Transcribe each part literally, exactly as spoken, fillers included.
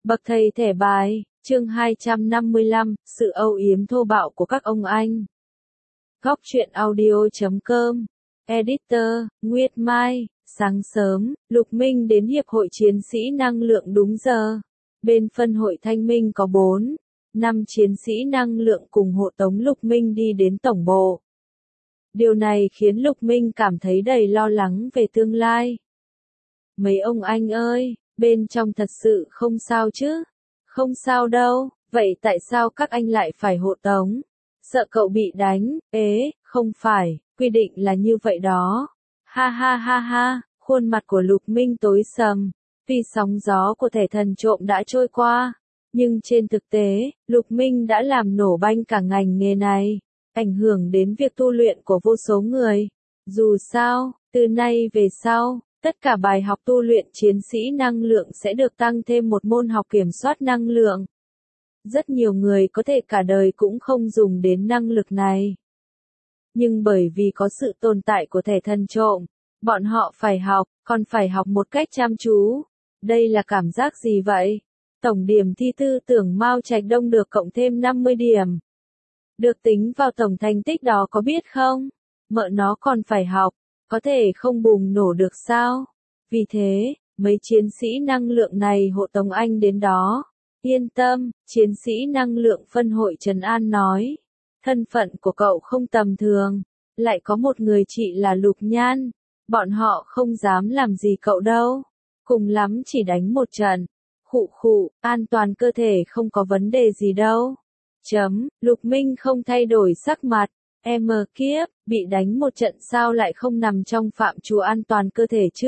Bậc thầy thẻ bài, chương hai trăm năm mươi lăm, sự âu yếm thô bạo của các ông anh. Góc truyện audio chấm com, Editor, Nguyệt Mai, sáng sớm, Lục Minh đến Hiệp hội Chiến sĩ Năng lượng đúng giờ. Bên phân hội Thanh Minh có bốn, năm chiến sĩ năng lượng cùng hộ tống Lục Minh đi đến tổng bộ. Điều này khiến Lục Minh cảm thấy đầy lo lắng về tương lai. Mấy ông anh ơi, bên trong thật sự không sao chứ? Không sao đâu, vậy tại sao các anh lại phải hộ tống? Sợ cậu bị đánh, ế, không phải, quy định là như vậy đó. Ha ha ha ha, khuôn mặt của Lục Minh tối sầm, tuy sóng gió của thẻ thần trộm đã trôi qua, nhưng trên thực tế, Lục Minh đã làm nổ banh cả ngành nghề này, ảnh hưởng đến việc tu luyện của vô số người. Dù sao, từ nay về sau, tất cả bài học tu luyện chiến sĩ năng lượng sẽ được tăng thêm một môn học kiểm soát năng lượng. Rất nhiều người có thể cả đời cũng không dùng đến năng lực này. Nhưng bởi vì có sự tồn tại của thẻ thần trộm, bọn họ phải học, còn phải học một cách chăm chú. Đây là cảm giác gì vậy? Tổng điểm thi tư tưởng Mao Trạch Đông được cộng thêm năm mươi điểm. Được tính vào tổng thành tích đó có biết không? Mợ nó còn phải học, có thể không bùng nổ được sao? Vì thế, mấy chiến sĩ năng lượng này hộ tống anh đến đó. Yên tâm, chiến sĩ năng lượng phân hội Trấn An nói. Thân phận của cậu không tầm thường, lại có một người chị là Lục Nhan. Bọn họ không dám làm gì cậu đâu. Cùng lắm chỉ đánh một trận. Khụ khụ, an toàn cơ thể không có vấn đề gì đâu. Chấm, Lục Minh không thay đổi sắc mặt. Em kiếp, bị đánh một trận sao lại không nằm trong phạm trù an toàn cơ thể chứ?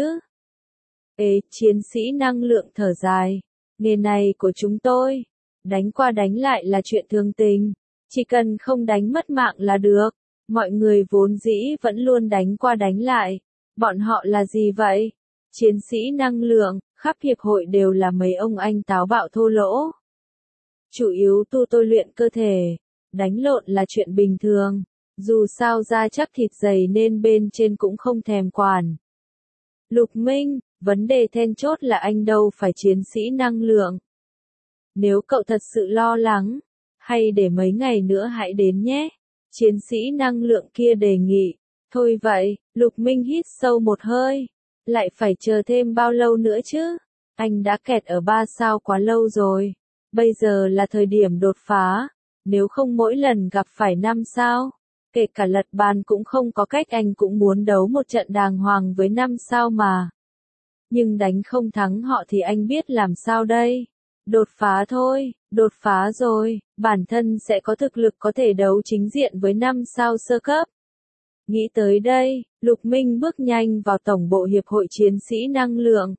Ê, chiến sĩ năng lượng thở dài. Nghề này của chúng tôi, đánh qua đánh lại là chuyện thường tình. Chỉ cần không đánh mất mạng là được. Mọi người vốn dĩ vẫn luôn đánh qua đánh lại. Bọn họ là gì vậy? Chiến sĩ năng lượng, khắp hiệp hội đều là mấy ông anh táo bạo thô lỗ. Chủ yếu tu tôi luyện cơ thể. Đánh lộn là chuyện bình thường. Dù sao da chắc thịt dày nên bên trên cũng không thèm quản. Lục Minh, vấn đề then chốt là anh đâu phải chiến sĩ năng lượng. Nếu cậu thật sự lo lắng, hay để mấy ngày nữa hãy đến nhé. Chiến sĩ năng lượng kia đề nghị. Thôi vậy, Lục Minh hít sâu một hơi. Lại phải chờ thêm bao lâu nữa chứ? Anh đã kẹt ở ba sao quá lâu rồi. Bây giờ là thời điểm đột phá. Nếu không mỗi lần gặp phải năm sao, kể cả lật bàn cũng không có cách, anh cũng muốn đấu một trận đàng hoàng với năm sao mà. Nhưng đánh không thắng họ thì anh biết làm sao đây? Đột phá thôi, đột phá rồi, bản thân sẽ có thực lực có thể đấu chính diện với năm sao sơ cấp. Nghĩ tới đây, Lục Minh bước nhanh vào tổng bộ Hiệp hội Chiến sĩ Năng lượng.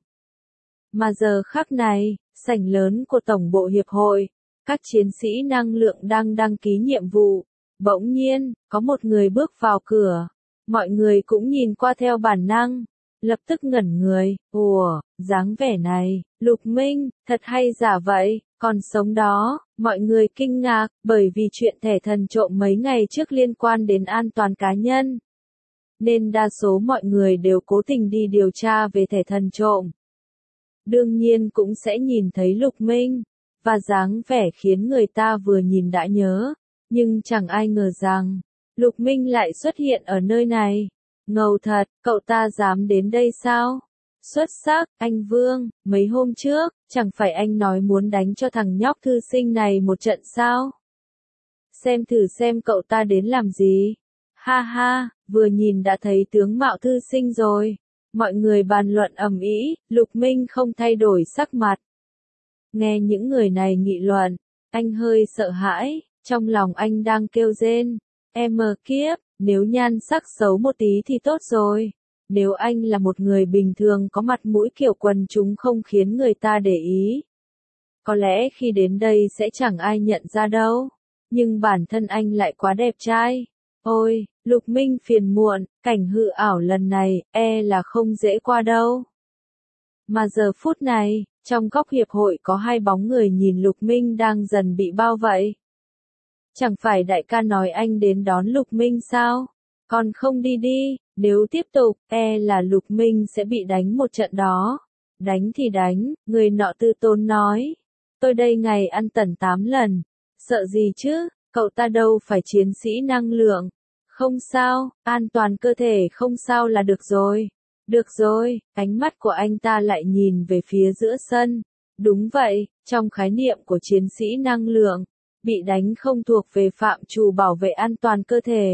Mà giờ khắc này, sảnh lớn của tổng bộ Hiệp hội, các chiến sĩ năng lượng đang đăng ký nhiệm vụ. Bỗng nhiên, có một người bước vào cửa. Mọi người cũng nhìn qua theo bản năng. Lập tức ngẩn người. Ủa, dáng vẻ này, Lục Minh, thật hay giả vậy, còn sống đó. Mọi người kinh ngạc, bởi vì chuyện thẻ thần trộm mấy ngày trước liên quan đến an toàn cá nhân. Nên đa số mọi người đều cố tình đi điều tra về thẻ thần trộm. Đương nhiên cũng sẽ nhìn thấy Lục Minh. Và dáng vẻ khiến người ta vừa nhìn đã nhớ. Nhưng chẳng ai ngờ rằng, Lục Minh lại xuất hiện ở nơi này. Ngầu thật, cậu ta dám đến đây sao? Xuất sắc, anh Vương, mấy hôm trước, chẳng phải anh nói muốn đánh cho thằng nhóc thư sinh này một trận sao? Xem thử xem cậu ta đến làm gì? Ha ha, vừa nhìn đã thấy tướng mạo thư sinh rồi. Mọi người bàn luận ầm ĩ, Lục Minh không thay đổi sắc mặt. Nghe những người này nghị luận, anh hơi sợ hãi. Trong lòng anh đang kêu rên. Em kiếp, nếu nhan sắc xấu một tí thì tốt rồi. Nếu anh là một người bình thường có mặt mũi kiểu quần chúng không khiến người ta để ý. Có lẽ khi đến đây sẽ chẳng ai nhận ra đâu. Nhưng bản thân anh lại quá đẹp trai. Ôi, Lục Minh phiền muộn, cảnh hư ảo lần này, e là không dễ qua đâu. Mà giờ phút này, trong góc hiệp hội có hai bóng người nhìn Lục Minh đang dần bị bao vây. Chẳng phải đại ca nói anh đến đón Lục Minh sao? Còn không đi đi, nếu tiếp tục, e là Lục Minh sẽ bị đánh một trận đó. Đánh thì đánh, người nọ tư tốn nói. Tôi đây ngày ăn tận tám lần. Sợ gì chứ, cậu ta đâu phải chiến sĩ năng lượng. Không sao, an toàn cơ thể không sao là được rồi. Được rồi, ánh mắt của anh ta lại nhìn về phía giữa sân. Đúng vậy, trong khái niệm của chiến sĩ năng lượng, bị đánh không thuộc về phạm trù bảo vệ an toàn cơ thể.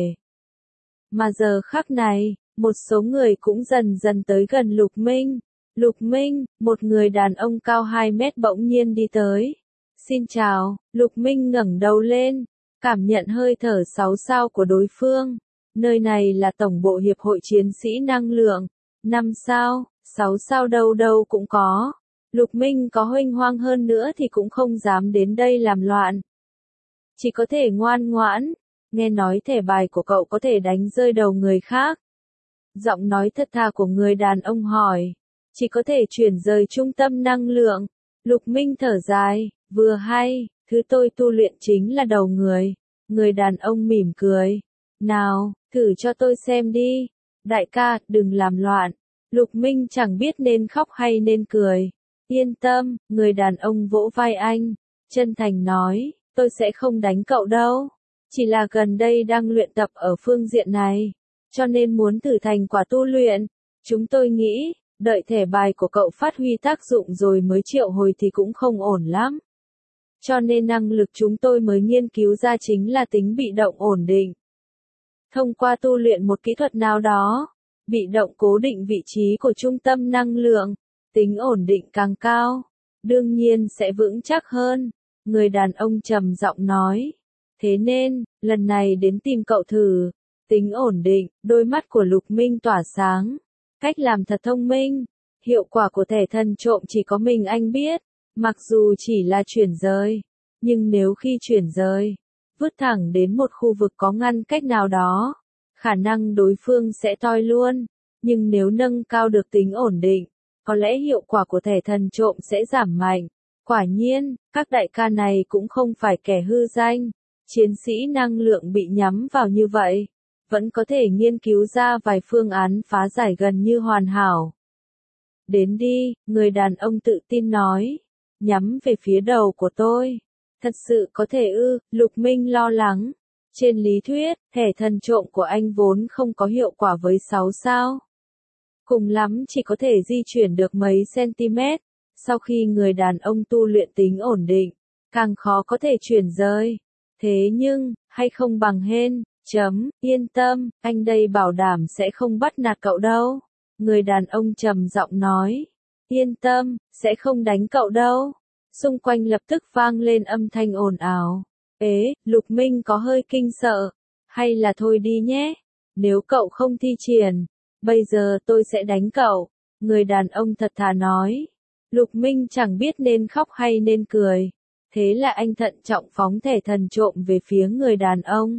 Mà giờ khắc này, một số người cũng dần dần tới gần Lục Minh. Lục Minh, một người đàn ông cao hai mét bỗng nhiên đi tới. Xin chào, Lục Minh ngẩng đầu lên, cảm nhận hơi thở sáu sao của đối phương. Nơi này là tổng bộ Hiệp hội Chiến sĩ Năng lượng. Năm sao, sáu sao đâu đâu cũng có. Lục Minh có huênh hoang hơn nữa thì cũng không dám đến đây làm loạn. Chỉ có thể ngoan ngoãn, nghe nói thẻ bài của cậu có thể đánh rơi đầu người khác. Giọng nói thật thà của người đàn ông hỏi, chỉ có thể chuyển rời trung tâm năng lượng. Lục Minh thở dài, vừa hay, thứ tôi tu luyện chính là đầu người. Người đàn ông mỉm cười, nào, thử cho tôi xem đi. Đại ca, đừng làm loạn. Lục Minh chẳng biết nên khóc hay nên cười. Yên tâm, người đàn ông vỗ vai anh, chân thành nói, tôi sẽ không đánh cậu đâu. Chỉ là gần đây đang luyện tập ở phương diện này, cho nên muốn thử thành quả tu luyện. Chúng tôi nghĩ, đợi thẻ bài của cậu phát huy tác dụng rồi mới triệu hồi thì cũng không ổn lắm. Cho nên năng lực chúng tôi mới nghiên cứu ra chính là tính bị động ổn định. Thông qua tu luyện một kỹ thuật nào đó, bị động cố định vị trí của trung tâm năng lượng, tính ổn định càng cao, đương nhiên sẽ vững chắc hơn. Người đàn ông trầm giọng nói. Thế nên, lần này đến tìm cậu thử. Tính ổn định, đôi mắt của Lục Minh tỏa sáng. Cách làm thật thông minh. Hiệu quả của thẻ thần trộm chỉ có mình anh biết. Mặc dù chỉ là chuyển rời. Nhưng nếu khi chuyển rời, vứt thẳng đến một khu vực có ngăn cách nào đó, khả năng đối phương sẽ toi luôn. Nhưng nếu nâng cao được tính ổn định, có lẽ hiệu quả của thẻ thần trộm sẽ giảm mạnh. Quả nhiên, các đại ca này cũng không phải kẻ hư danh. Chiến sĩ năng lượng bị nhắm vào như vậy, vẫn có thể nghiên cứu ra vài phương án phá giải gần như hoàn hảo. Đến đi, người đàn ông tự tin nói, nhắm về phía đầu của tôi. Thật sự có thể ư, Lục Minh lo lắng. Trên lý thuyết, thẻ thần trộm của anh vốn không có hiệu quả với sáu sao. Cùng lắm chỉ có thể di chuyển được mấy cm. Sau khi người đàn ông tu luyện tính ổn định, càng khó có thể chuyển rời. Thế nhưng, hay không bằng hên, chấm, yên tâm, anh đây bảo đảm sẽ không bắt nạt cậu đâu. Người đàn ông trầm giọng nói, yên tâm, sẽ không đánh cậu đâu. Xung quanh lập tức vang lên âm thanh ồn ào. Ế, Lục Minh có hơi kinh sợ. Hay là thôi đi nhé. Nếu cậu không thi triển, bây giờ tôi sẽ đánh cậu. Người đàn ông thật thà nói. Lục Minh chẳng biết nên khóc hay nên cười. Thế là anh thận trọng phóng thẻ thần trộm về phía người đàn ông.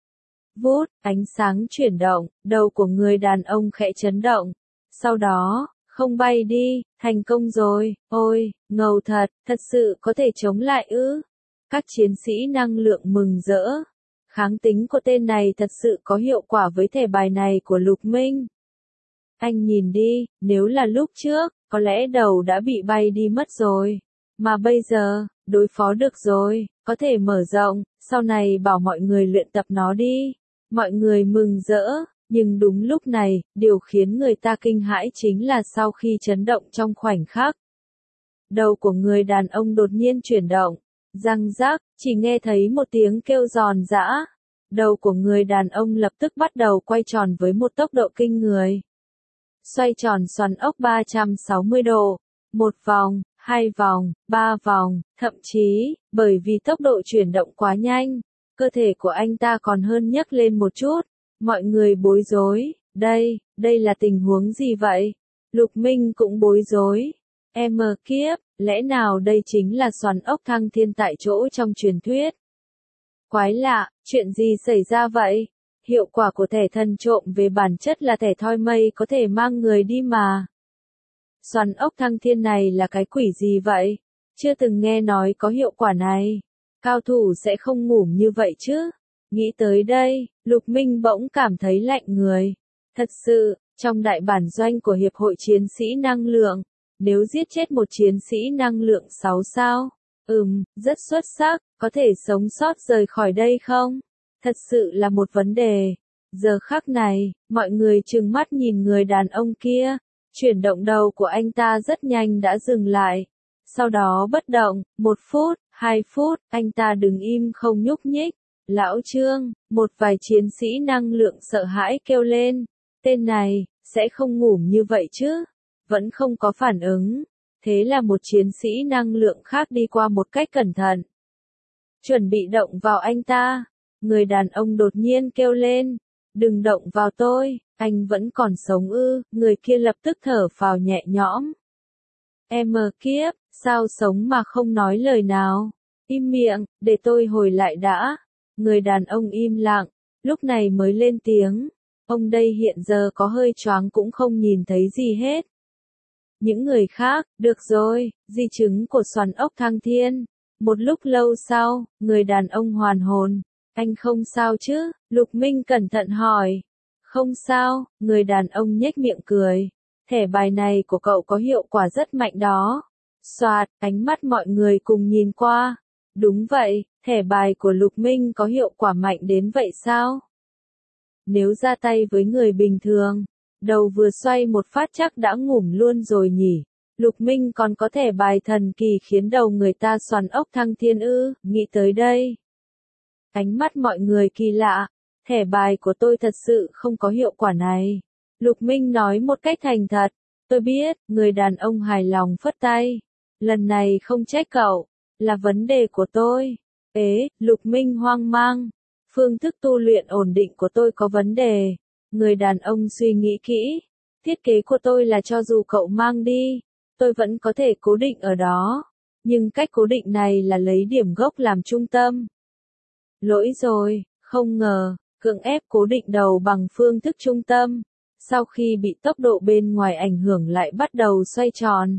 Vút, ánh sáng chuyển động, đầu của người đàn ông khẽ chấn động. Sau đó, không bay đi, thành công rồi, ôi, ngầu thật, thật sự có thể chống lại ư. Các chiến sĩ năng lượng mừng rỡ. Kháng tính của tên này thật sự có hiệu quả với thẻ bài này của Lục Minh. Anh nhìn đi, nếu là lúc trước, có lẽ đầu đã bị bay đi mất rồi. Mà bây giờ, đối phó được rồi, có thể mở rộng, sau này bảo mọi người luyện tập nó đi. Mọi người mừng rỡ, nhưng đúng lúc này, điều khiến người ta kinh hãi chính là sau khi chấn động trong khoảnh khắc. Đầu của người đàn ông đột nhiên chuyển động, răng rắc, chỉ nghe thấy một tiếng kêu giòn giã. Đầu của người đàn ông lập tức bắt đầu quay tròn với một tốc độ kinh người. Xoay tròn xoắn ốc ba trăm sáu mươi độ, một vòng, hai vòng, ba vòng, thậm chí, bởi vì tốc độ chuyển động quá nhanh, cơ thể của anh ta còn hơn nhấc lên một chút. Mọi người bối rối, đây, đây là tình huống gì vậy? Lục Minh cũng bối rối. Em mờ kiếp, lẽ nào đây chính là xoắn ốc thăng thiên tại chỗ trong truyền thuyết? Quái lạ, chuyện gì xảy ra vậy? Hiệu quả của thẻ thần trộm về bản chất là thẻ thoi mây có thể mang người đi mà. Xoắn ốc thăng thiên này là cái quỷ gì vậy? Chưa từng nghe nói có hiệu quả này. Cao thủ sẽ không ngủ như vậy chứ? Nghĩ tới đây, Lục Minh bỗng cảm thấy lạnh người. Thật sự, trong đại bản doanh của Hiệp hội Chiến sĩ Năng lượng, nếu giết chết một chiến sĩ năng lượng sáu sao, Ừm, rất xuất sắc, có thể sống sót rời khỏi đây không? Thật sự là một vấn đề. Giờ khắc này, mọi người trừng mắt nhìn người đàn ông kia. Chuyển động đầu của anh ta rất nhanh đã dừng lại. Sau đó bất động, một phút, hai phút, anh ta đứng im không nhúc nhích. Lão Trương, một vài chiến sĩ năng lượng sợ hãi kêu lên. Tên này, sẽ không ngủ như vậy chứ? Vẫn không có phản ứng. Thế là một chiến sĩ năng lượng khác đi qua một cách cẩn thận. Chuẩn bị động vào anh ta. Người đàn ông đột nhiên kêu lên. Đừng động vào tôi, anh vẫn còn sống ư. Người kia lập tức thở phào nhẹ nhõm. Em mờ kiếp, sao sống mà không nói lời nào? Im miệng, để tôi hồi lại đã. Người đàn ông im lặng, lúc này mới lên tiếng. Ông đây hiện giờ có hơi choáng cũng không nhìn thấy gì hết. Những người khác, được rồi, di chứng của xoắn ốc thăng thiên. Một lúc lâu sau, người đàn ông hoàn hồn. Anh không sao chứ? Lục Minh cẩn thận hỏi. Không sao, người đàn ông nhếch miệng cười. Thẻ bài này của cậu có hiệu quả rất mạnh đó. Soạt, ánh mắt mọi người cùng nhìn qua. Đúng vậy, thẻ bài của Lục Minh có hiệu quả mạnh đến vậy sao? Nếu ra tay với người bình thường, đầu vừa xoay một phát chắc đã ngủm luôn rồi nhỉ. Lục Minh còn có thẻ bài thần kỳ khiến đầu người ta xoắn ốc thăng thiên ư, nghĩ tới đây. Ánh mắt mọi người kỳ lạ, thẻ bài của tôi thật sự không có hiệu quả này. Lục Minh nói một cách thành thật, tôi biết, người đàn ông hài lòng phất tay. Lần này không trách cậu, là vấn đề của tôi. Ế, Lục Minh hoang mang. Phương thức tu luyện ổn định của tôi có vấn đề. Người đàn ông suy nghĩ kỹ. Thiết kế của tôi là cho dù cậu mang đi, tôi vẫn có thể cố định ở đó. Nhưng cách cố định này là lấy điểm gốc làm trung tâm. Lỗi rồi, không ngờ, cưỡng ép cố định đầu bằng phương thức trung tâm. Sau khi bị tốc độ bên ngoài ảnh hưởng lại bắt đầu xoay tròn.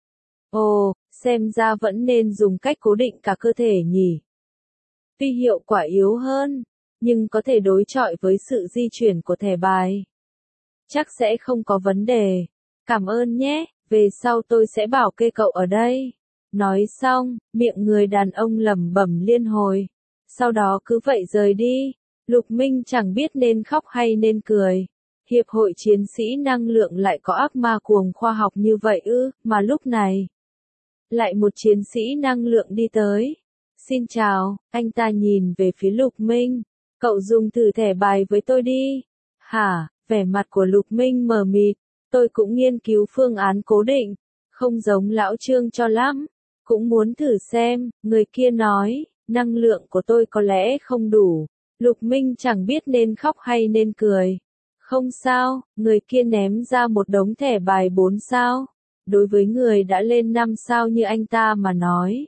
Ồ, xem ra vẫn nên dùng cách cố định cả cơ thể nhỉ. Tuy hiệu quả yếu hơn, nhưng có thể đối chọi với sự di chuyển của thẻ bài. Chắc sẽ không có vấn đề. Cảm ơn nhé, về sau tôi sẽ bảo kê cậu ở đây. Nói xong, miệng người đàn ông lẩm bẩm liên hồi. Sau đó cứ vậy rời đi. Lục Minh chẳng biết nên khóc hay nên cười. Hiệp hội chiến sĩ năng lượng lại có ác ma cuồng khoa học như vậy ư, mà lúc này. Lại một chiến sĩ năng lượng đi tới. Xin chào, anh ta nhìn về phía Lục Minh. Cậu dùng thử thẻ bài với tôi đi. Hả, vẻ mặt của Lục Minh mờ mịt. Tôi cũng nghiên cứu phương án cố định. Không giống lão Trương cho lắm. Cũng muốn thử xem, người kia nói, năng lượng của tôi có lẽ không đủ. Lục Minh chẳng biết nên khóc hay nên cười. Không sao, người kia ném ra một đống thẻ bài bốn sao. Đối với người đã lên năm sao như anh ta mà nói.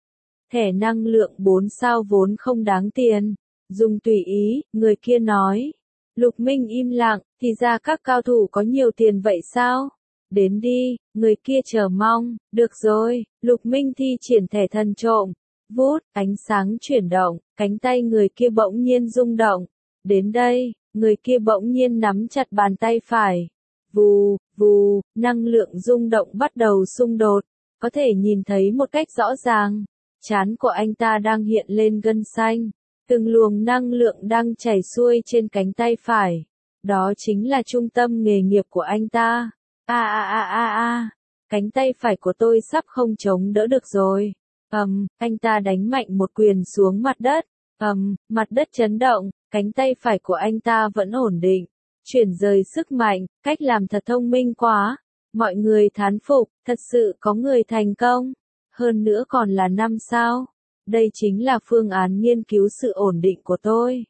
Thẻ năng lượng bốn sao vốn không đáng tiền. Dùng tùy ý, người kia nói. Lục Minh im lặng, thì ra các cao thủ có nhiều tiền vậy sao? Đến đi, người kia chờ mong. Được rồi, Lục Minh thi triển thẻ thần trộm. Vút, ánh sáng chuyển động, cánh tay người kia bỗng nhiên rung động. Đến đây, người kia bỗng nhiên nắm chặt bàn tay phải. Vù, vù, năng lượng rung động bắt đầu xung đột. Có thể nhìn thấy một cách rõ ràng. Trán của anh ta đang hiện lên gân xanh. Từng luồng năng lượng đang chảy xuôi trên cánh tay phải. Đó chính là trung tâm nghề nghiệp của anh ta. A a a a a, cánh tay phải của tôi sắp không chống đỡ được rồi. Ầm, um, anh ta đánh mạnh một quyền xuống mặt đất. Ầm, um, mặt đất chấn động, cánh tay phải của anh ta vẫn ổn định. Chuyển rời sức mạnh, cách làm thật thông minh quá. Mọi người thán phục, thật sự có người thành công. Hơn nữa còn là năm sao. Đây chính là phương án nghiên cứu sự ổn định của tôi.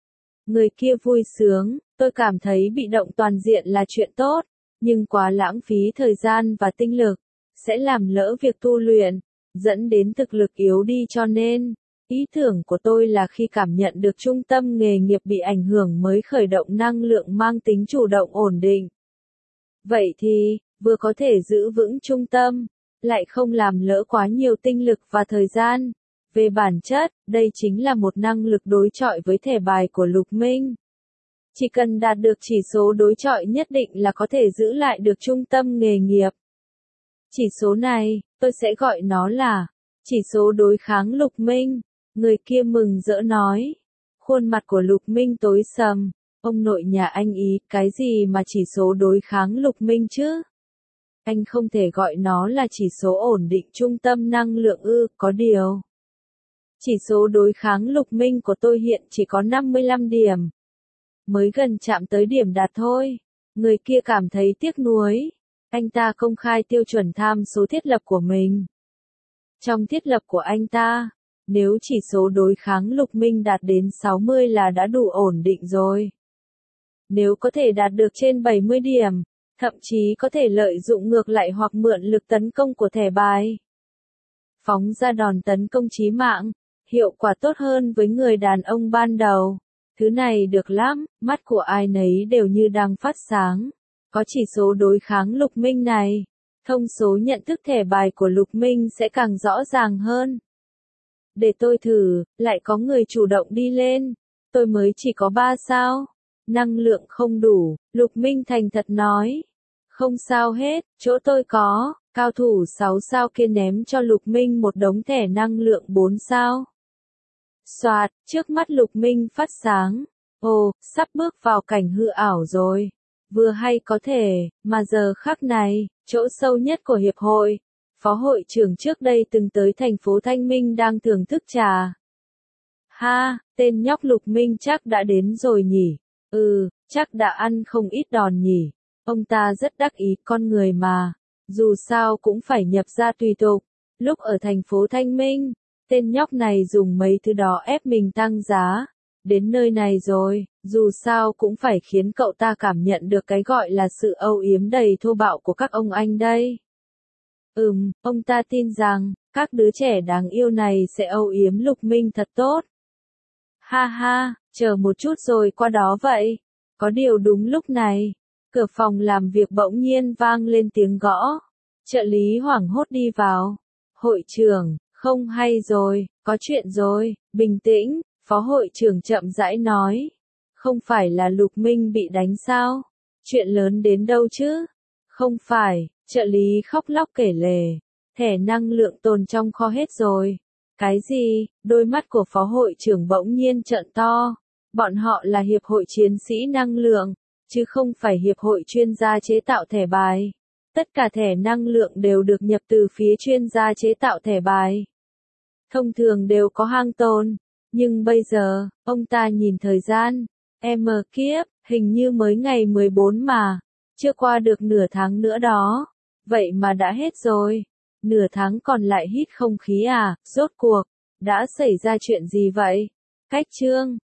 Người kia vui sướng, tôi cảm thấy bị động toàn diện là chuyện tốt, nhưng quá lãng phí thời gian và tinh lực, sẽ làm lỡ việc tu luyện, dẫn đến thực lực yếu đi cho nên, ý tưởng của tôi là khi cảm nhận được trung tâm nghề nghiệp bị ảnh hưởng mới khởi động năng lượng mang tính chủ động ổn định. Vậy thì, vừa có thể giữ vững trung tâm, lại không làm lỡ quá nhiều tinh lực và thời gian. Về bản chất, đây chính là một năng lực đối chọi với thẻ bài của Lục Minh. Chỉ cần đạt được chỉ số đối chọi nhất định là có thể giữ lại được trung tâm nghề nghiệp. Chỉ số này, tôi sẽ gọi nó là Chỉ số đối kháng Lục Minh. Người kia mừng rỡ nói. Khuôn mặt của Lục Minh tối sầm. Ông nội nhà anh ý, cái gì mà chỉ số đối kháng Lục Minh chứ? Anh không thể gọi nó là chỉ số ổn định trung tâm năng lượng ư, có điều. Chỉ số đối kháng Lục Minh của tôi hiện chỉ có năm mươi lăm điểm. Mới gần chạm tới điểm đạt thôi. Người kia cảm thấy tiếc nuối. Anh ta công khai tiêu chuẩn tham số thiết lập của mình. Trong thiết lập của anh ta, nếu chỉ số đối kháng Lục Minh đạt đến sáu mươi là đã đủ ổn định rồi. Nếu có thể đạt được trên bảy mươi điểm, thậm chí có thể lợi dụng ngược lại hoặc mượn lực tấn công của thẻ bài. Phóng ra đòn tấn công chí mạng, hiệu quả tốt hơn với người đàn ông ban đầu. Thứ này được lắm, mắt của ai nấy đều như đang phát sáng. Có chỉ số đối kháng Lục Minh này, thông số nhận thức thẻ bài của Lục Minh sẽ càng rõ ràng hơn. Để tôi thử, lại có người chủ động đi lên. Tôi mới chỉ có ba sao. Năng lượng không đủ, Lục Minh thành thật nói. Không sao hết, chỗ tôi có. Cao thủ sáu sao kia ném cho Lục Minh một đống thẻ năng lượng bốn sao. Soạt, trước mắt Lục Minh phát sáng. Ồ, sắp bước vào cảnh hư ảo rồi. Vừa hay có thể, mà giờ khắc này, chỗ sâu nhất của hiệp hội, phó hội trưởng trước đây từng tới thành phố Thanh Minh đang thưởng thức trà. Ha, tên nhóc Lục Minh chắc đã đến rồi nhỉ? Ừ, chắc đã ăn không ít đòn nhỉ. Ông ta rất đắc ý, con người mà. Dù sao cũng phải nhập ra tùy tục. Lúc ở thành phố Thanh Minh, tên nhóc này dùng mấy thứ đó ép mình tăng giá. Đến nơi này rồi, dù sao cũng phải khiến cậu ta cảm nhận được cái gọi là sự âu yếm đầy thô bạo của các ông anh đây. Ừm, ông ta tin rằng, các đứa trẻ đáng yêu này sẽ âu yếm Lục Minh thật tốt. Ha ha, chờ một chút rồi qua đó vậy. Có điều đúng lúc này, cửa phòng làm việc bỗng nhiên vang lên tiếng gõ. Trợ lý hoảng hốt đi vào. Hội trưởng, không hay rồi, có chuyện rồi, bình tĩnh, phó hội trưởng chậm rãi nói. Không phải là Lục Minh bị đánh sao? Chuyện lớn đến đâu chứ? Không phải, trợ lý khóc lóc kể lể. Thẻ năng lượng tồn trong kho hết rồi. Cái gì? Đôi mắt của phó hội trưởng bỗng nhiên trợn to. Bọn họ là hiệp hội chiến sĩ năng lượng, chứ không phải hiệp hội chuyên gia chế tạo thẻ bài. Tất cả thẻ năng lượng đều được nhập từ phía chuyên gia chế tạo thẻ bài. Thông thường đều có hang tồn. Nhưng bây giờ, ông ta nhìn thời gian. Em kiếp, hình như mới ngày mười bốn mà. Chưa qua được nửa tháng nữa đó. Vậy mà đã hết rồi. Nửa tháng còn lại hít không khí à, rốt cuộc. Đã xảy ra chuyện gì vậy? Cách chương.